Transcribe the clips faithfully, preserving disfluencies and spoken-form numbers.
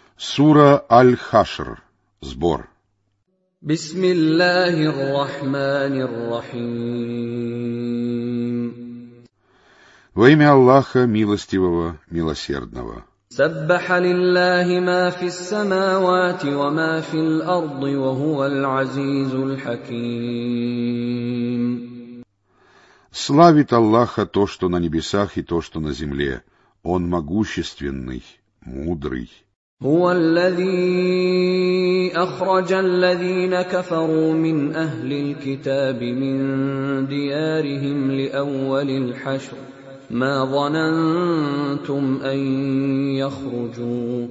Сура Аль-Хашр. Сбор. Бисмиллахир-рахманир-рахим. Во имя Аллаха, милостивого, милосердного. Саббаха лиллахи ма фис самавати ва ма фил арди ва хувал азизул хаким. Славит Аллаха то, что на небесах, и то, что на земле. Он могущественный, мудрый. هو الذي أخرج الذين كفروا من أهل الكتاب من ديارهم لأول الحشر ما ظننتم أن يخرجوا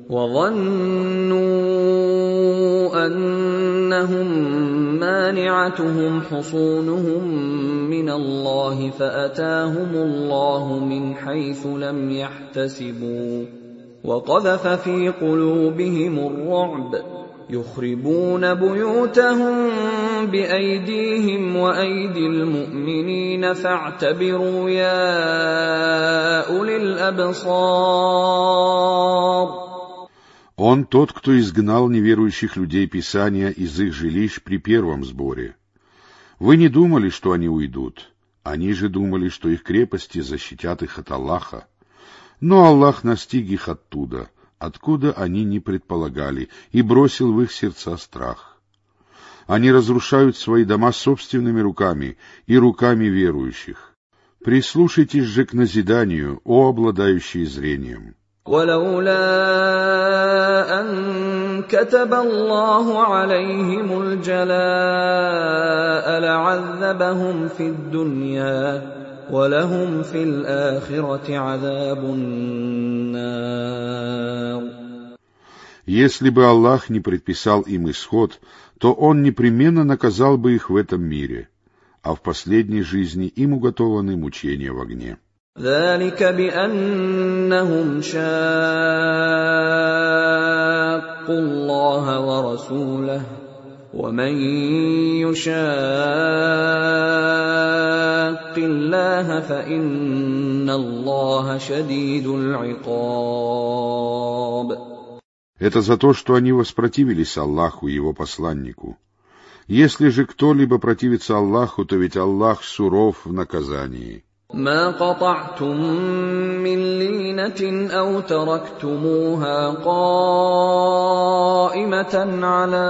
وظنوا أنهم مانعتهم حصونهم من الله فأتاهم الله من حيث لم يحتسبوا وقذف في قلوبهم الرعب يخربون بيوتهم بأيديهم وأيدي المؤمنين فاعتبروا يا أولي الأبصار. Он тот, кто изгнал неверующих людей Писания из их жилищ при первом сборе. Вы не думали, что они уйдут. Они же думали, что их крепости защитят их от Аллаха. Но Аллах настиг их оттуда, откуда они не предполагали, и бросил в их сердца страх. Они разрушают свои дома собственными руками и руками верующих. Прислушайтесь же к назиданию, о обладающие зрением. ولولا أن كتب الله عليهم الجلاء لعذبهم في الدنيا ولهم في الآخرة عذاب النار. Если бы Аллах не предписал им исход, то Он непременно наказал бы их в этом мире, а в последней жизни им уготованы мучения в огне. ذلك بأنهم شاقوا الله ورسوله ومن يشاق الله فإن الله شديد العقاب. Это за то, что они воспротивились Аллаху и Его посланнику. Если же кто-либо противится Аллаху, то ведь Аллах суров в наказании. ما قطعتم من لينة أو تركتموها قائمة على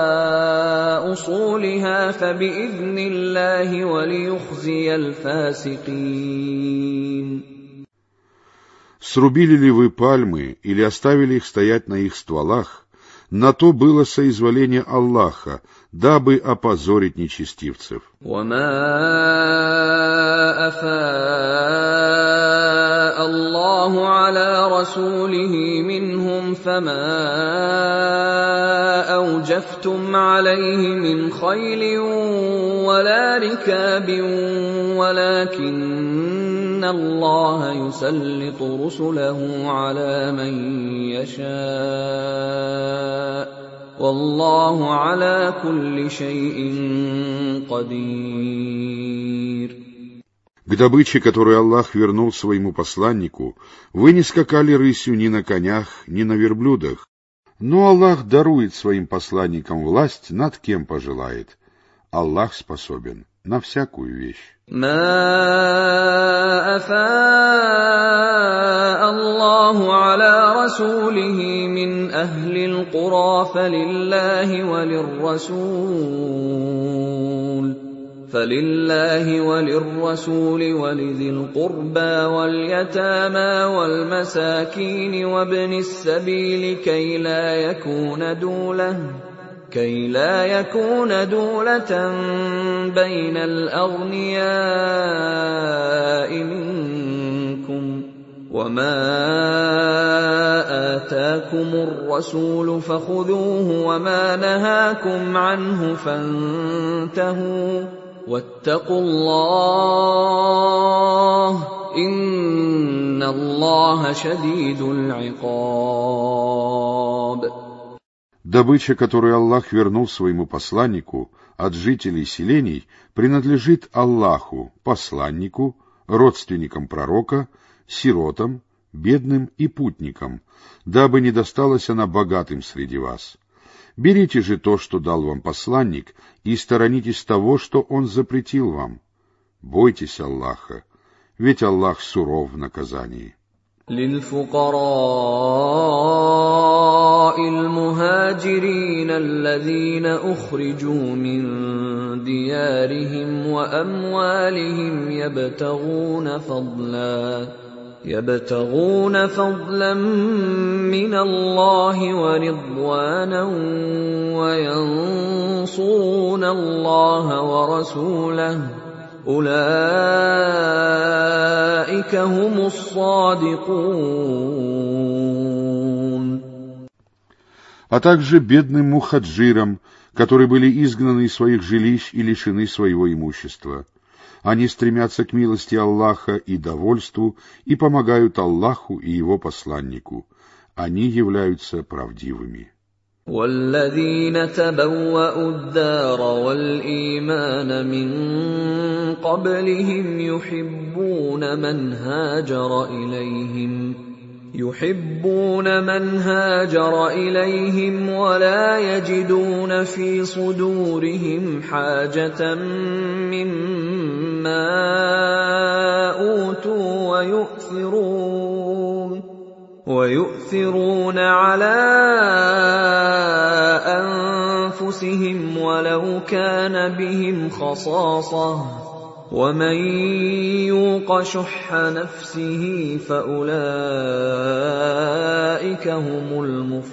أصولها فبإذن الله وليخزي الفاسقين. Срубили ли вы пальмы или оставили их стоять на их стволах, на то было соизволение Аллаха, дабы опозорить нечестивцев. وما أفاء الله على رسوله منهم فما أوجفتم عليه من خيل ولا ركاب ولكن الله يسلط رسله على من يشاء والله على كل شيء قدير. К добыче, которую Аллах вернул своему посланнику, вы не скакали рысью ни на конях, ни на верблюдах, но Аллах дарует своим посланникам власть над кем пожелает. Аллах способен на всякую вещь. ما أفاء الله على رسوله من أهل القرى فلله وللرسول فلله وللرسول ولذي القربى واليتامى والمساكين وابن السبيل كي لا يكون دولة كي لا يكون دولة بين الأغنياء منكم وما آتاكم الرسول فخذوه وما نهاكم عنه فانتهوا واتقوا الله إن الله شديد العقاب. Добыча, которую Аллах вернул своему посланнику от жителей селений, принадлежит Аллаху, посланнику, родственникам пророка, сиротам, бедным и путникам, дабы не досталась она богатым среди вас. Берите же то, что дал вам посланник, и сторонитесь того, что он запретил вам. Бойтесь Аллаха, ведь Аллах суров в наказании. للفقراء المهاجرين الذين أخرجوا من ديارهم وأموالهم يبتغون فضلا يبتغون فضلا من الله ورضوانا وينصرون الله ورسوله أولئك هم الصادقون. А также бедным мухаджирам, которые были изгнаны из своих жилищ и лишены своего имущества. Они стремятся к милости Аллаха и довольству и помогают Аллаху и Его посланнику. Они являются правдивыми. والذين تبوأوا الدار والإيمان من قبلهم يحبون من هاجر إليهم يحبون من هاجر إليهم ولا يجدون في صدورهم حاجة مما أوتوا ويؤثرون ويؤثرون على أنفسهم ولو كان بهم خصاصة ومن يوق شح نفسه فأولئك هم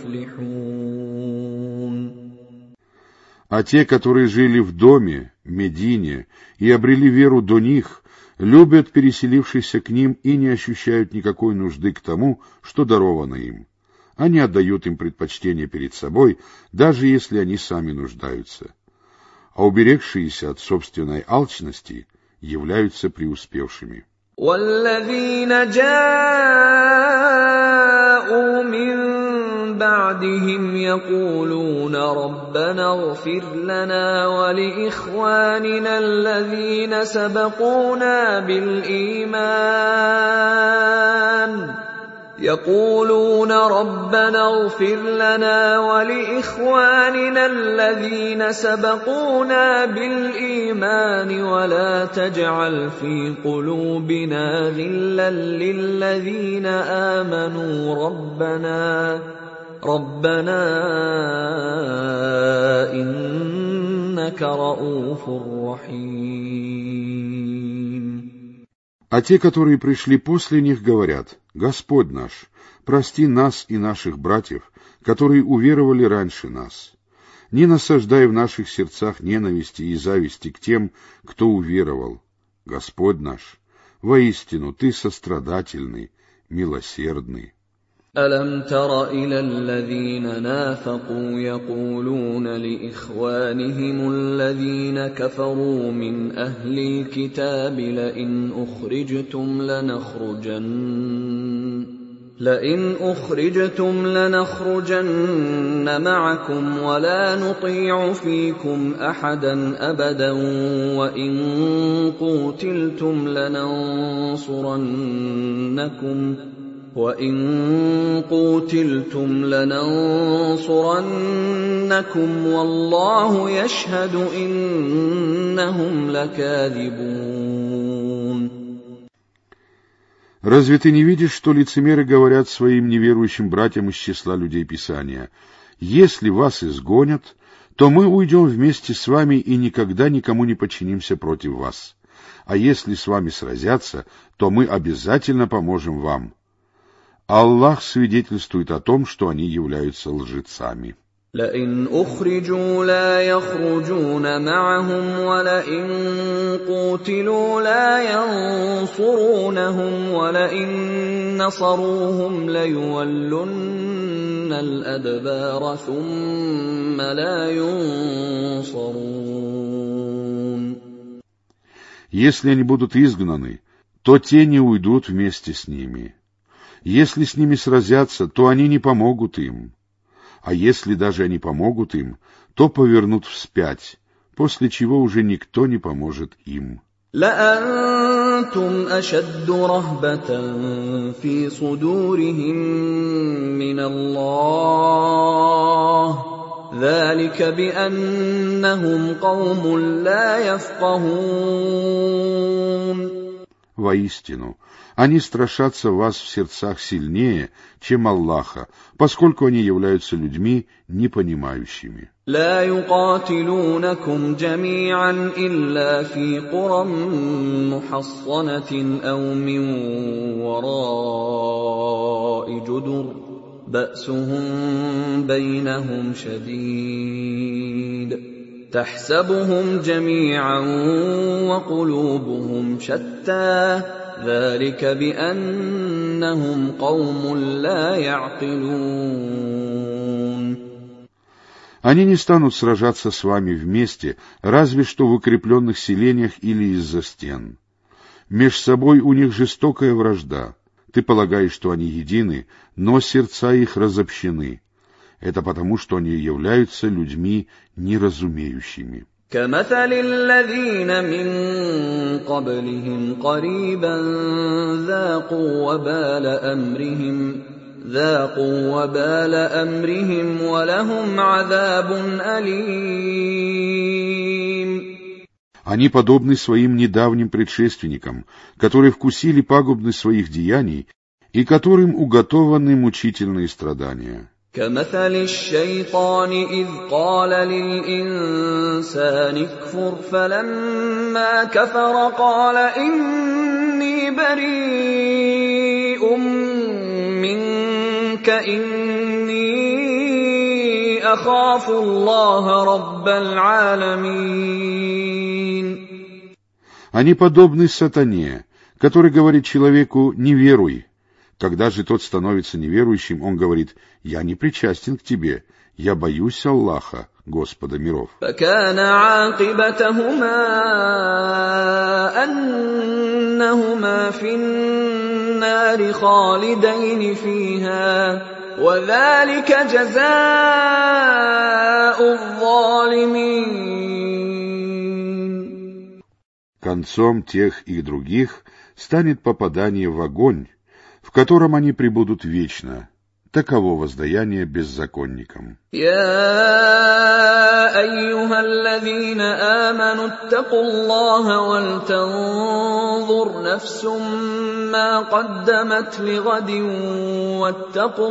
المفلحون. А те, которые жили в доме, Медине, и обрели веру до них, любят переселившихся к ним и не ощущают никакой нужды к тому, что даровано им. Они отдают им предпочтение перед собой, даже если они сами нуждаются. А уберегшиеся от собственной алчности являются преуспевшими. والذين جاءوا من بعدهم يقولون ربنا اغفر لنا ولإخواننا الذين سبقونا بالإيمان يقولون ربنا اغفر لنا ولإخواننا الذين سبقونا بالإيمان ولا تجعل في قلوبنا غلا للذين آمنوا ربنا ربنا إنك رؤوف رحيم. А те, которые пришли после них, говорят: Господь наш, прости нас и наших братьев, которые уверовали раньше нас. Не насаждай в наших сердцах ненависти и зависти к тем, кто уверовал. Господь наш, воистину Ты сострадательный, милосердный. ألم تر إلى الذين نافقوا يقولون لإخوانهم الذين كفروا من أهل الكتاب لئن أخرجتم لنخرجن لئن أخرجتم لنخرجن معكم ولا نطيع فيكم أحدا أبدا وإن قوتلتم لننصرنكم وَإِن قُوتِلْتُمْ لَنَنصُرَنَّكُمْ وَاللَّهُ يَشْهَدُ إِنَّهُمْ لَكَاذِبُونَ. Разве ты не видишь, что лицемеры говорят своим неверующим братьям из числа людей Писания: «Если вас изгонят, то мы уйдем вместе с вами и никогда никому не подчинимся против вас. А если с вами сразятся, то мы обязательно поможем вам». Аллах свидетельствует о том, что они являются лжецами. لئن أخرجوا لا يخرجون معهم ولئن قوتلوا لا ينصرونهم ولئن نصروهم ليولن الأدبار ثم لا ينصرون. Если они будут изгнаны, то те не уйдут вместе с ними. Если с ними сразятся, то они не помогут им. А если даже они помогут им, то повернут вспять, после чего уже никто не поможет им. لأنتم أَنْتُمْ أَشَدُّ رَهْبَةً فِي صُدُورِهِم مِّنَ اللَّهِ ذَلِكَ بِأَنَّهُمْ قَوْمٌ لَّا يَفْقَهُونَ. Воистину, они страшатся вас в сердцах сильнее, чем Аллаха, поскольку они являются людьми непонимающими. لا يقاتلونكم جميعا إلا في قرى محصنة أو من وراء جدر بأسهم بينهم شديد تحسبهم جميعا وقلوبهم شتى ذلك بأنهم قوم لا يعقلون. Они не станут сражаться с вами вместе, разве что в укрепленных селениях или из-за стен. Меж собой у них жестокая вражда. Ты полагаешь, что они едины, но сердца их разобщены. Это потому, что они являются людьми неразумеющими. كمثل الذين من قبلهم قريبا ذاقوا وبال أمرهم ذاقوا وبال أمرهم ولهم عذاب أليم. Они подобны своим недавним предшественникам, которые вкусили пагубность своих деяний и которым уготованы мучительные страдания. كمثل الشيطان إذ قال للإنسان اكفر فلما كفر قال إني بريء منك إني أخاف الله رب العالمين. Они подобны сатане, который говорит человеку «не веруй». Когда же тот становится неверующим, он говорит: «Я не причастен к тебе, я боюсь Аллаха, Господа миров». فكان عاقبتهما أنهما في النار خالدين فيها وذلك جزاء الظالمين. Концом тех и других станет попадание в огонь, в котором они пребудут вечно. Таково воздаяние беззаконникам. يا أيها الذين آمنوا اتقوا الله ولتنظر نفس ما قدمت لغد واتقوا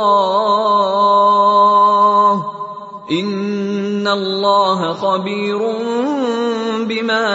الله إن الله خبير بما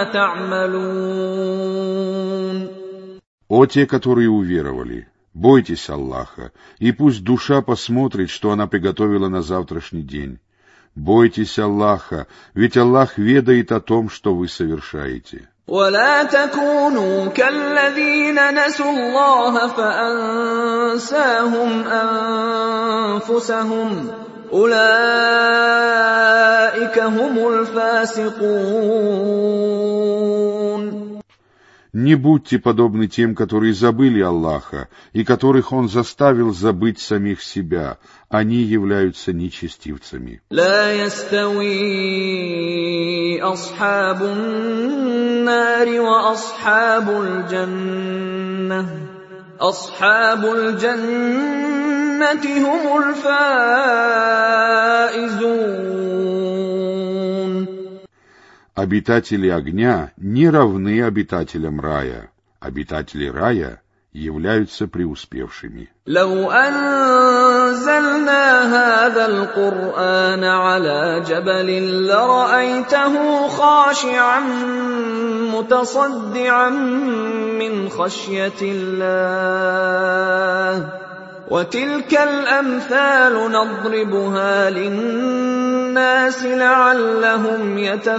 تعملون. О те, которые уверовали, бойтесь Аллаха, и пусть душа посмотрит, что она приготовила на завтрашний день. Бойтесь Аллаха, ведь Аллах ведает о том, что вы совершаете. ولا تكونوا كالذين نسوا الله فأنساهم أنفسهم أولئك هم الفاسقون. Не будьте подобны тем, которые забыли Аллаха, и которых Он заставил забыть самих себя. Они являются нечестивцами. لا يستوي أصحاب النار وأصحاب الجنة أصحاب الجنة هم الفائزون. Обитатели огня не равны обитателям рая. Обитатели рая являются преуспевшими. لو أنزلنا هذا القرآن على جبل لرأيته خاشعا متصدعا من خشية الله وتلك الأمثال نضربها للناس لعلهم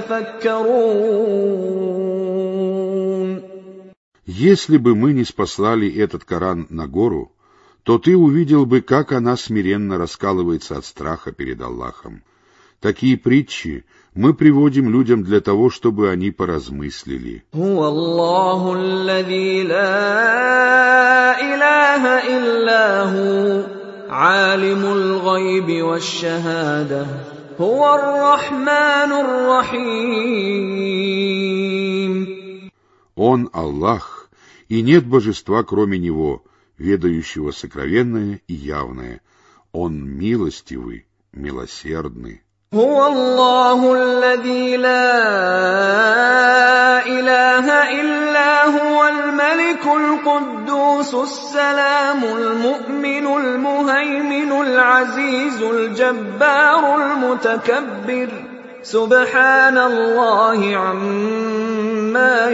يتفكرون. Если бы мы не спаслали этот Коран на гору, то ты увидел бы, как она смиренно раскалывается от страха перед Аллахом. Такие притчи мы приводим людям для того, чтобы они поразмыслили. هو الله الذي لا إله إلا هو عالم الغيب والشهادة هو الرحمن الرحيم. Он Аллах, и нет божества, кроме Него, ведающего сокровенное и явное. Он милостивый, милосердный. هو الله الذي لا إله إلا هو الملك القدوس السلام المؤمن المهيمن العزيز الجبار المتكبر سبحان الله عما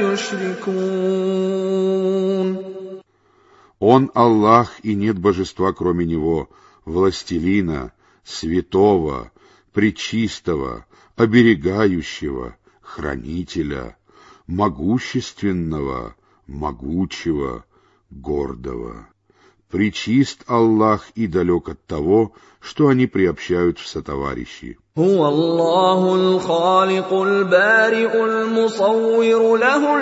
يشركون. Он Аллах, и нет божества, кроме Него, властелина, святого, пречистого, оберегающего, хранителя, могущественного, могучего, гордого. Пречист Аллах и далек от того, что они приобщают в сотоварищи. هو الله الخالق البارئ المصور له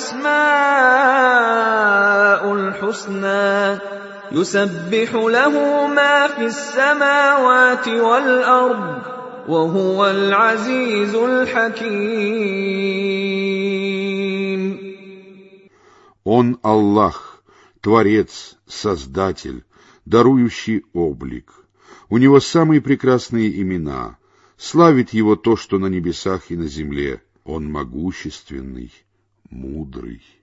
الأسماء الحسنى يسبح له ما في السماوات والأرض وهو العزيز الحكيم. Он Аллах, Творец, Создатель, дарующий облик. У Него самые прекрасные имена. Славит Его то, что на небесах и на земле. Он могущественный, мудрый.